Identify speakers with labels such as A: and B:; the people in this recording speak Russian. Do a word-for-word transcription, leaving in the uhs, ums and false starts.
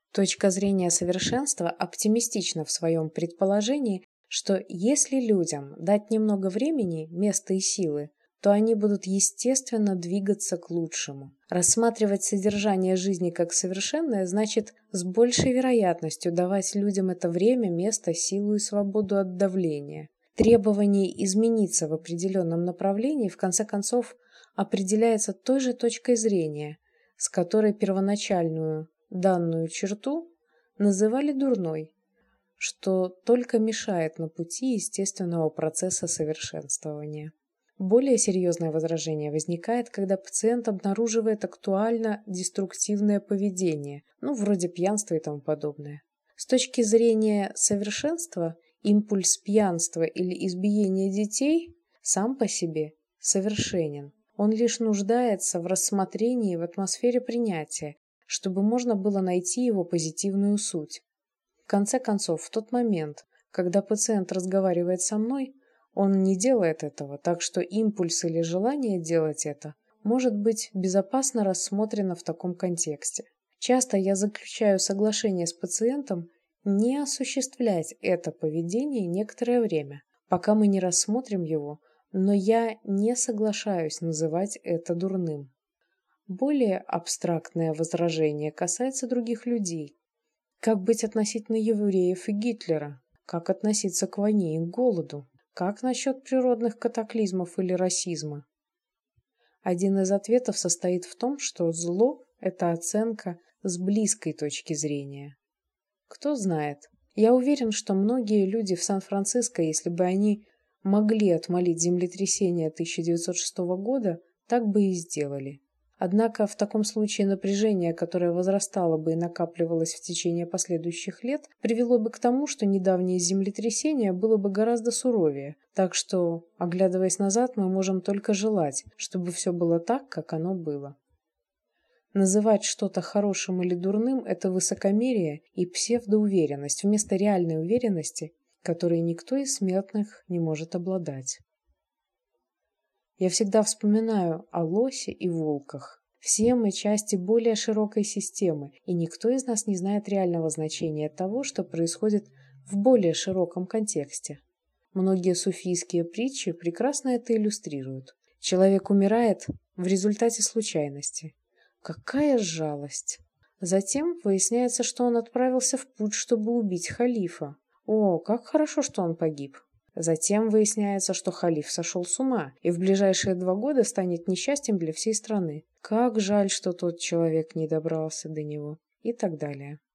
A: Точка зрения совершенства оптимистична в своем предположении, что если людям дать немного времени, места и силы, то они будут естественно двигаться к лучшему. Рассматривать содержание жизни как совершенное значит с большей вероятностью давать людям это время, место, силу и свободу от давления. Требование измениться в определенном направлении в конце концов определяется той же точкой зрения, с которой первоначальную данную черту называли дурной, что только мешает на пути естественного процесса совершенствования. Более серьезное возражение возникает, когда пациент обнаруживает актуально деструктивное поведение, ну, вроде пьянства и тому подобное. С точки зрения совершенства, импульс пьянства или избиения детей сам по себе совершенен. Он лишь нуждается в рассмотрении в атмосфере принятия, чтобы можно было найти его позитивную суть. В конце концов, в тот момент, когда пациент разговаривает со мной, он не делает этого, так что импульс или желание делать это может быть безопасно рассмотрено в таком контексте. Часто я заключаю соглашение с пациентом не осуществлять это поведение некоторое время, пока мы не рассмотрим его, но я не соглашаюсь называть это дурным. Более абстрактное возражение касается других людей. Как быть относительно евреев и Гитлера? Как относиться к войне и к голоду? Как насчет природных катаклизмов или расизма? Один из ответов состоит в том, что зло – это оценка с близкой точки зрения. Кто знает, я уверен, что многие люди в Сан-Франциско, если бы они могли отмолить землетрясение тысяча девятьсот шестого года, так бы и сделали. Однако в таком случае напряжение, которое возрастало бы и накапливалось в течение последующих лет, привело бы к тому, что недавнее землетрясение было бы гораздо суровее. Так что, оглядываясь назад, мы можем только желать, чтобы все было так, как оно было. Называть что-то хорошим или дурным – это высокомерие и псевдоуверенность вместо реальной уверенности, которой никто из смертных не может обладать. Я всегда вспоминаю о лосе и волках. Все мы части более широкой системы, и никто из нас не знает реального значения того, что происходит в более широком контексте. Многие суфийские притчи прекрасно это иллюстрируют. Человек умирает в результате случайности. Какая жалость! Затем выясняется, что он отправился в путь, чтобы убить халифа. О, как хорошо, что он погиб! Затем выясняется, что халиф сошел с ума и в ближайшие два года станет несчастьем для всей страны. Как жаль, что тот человек не добрался до него. И так далее.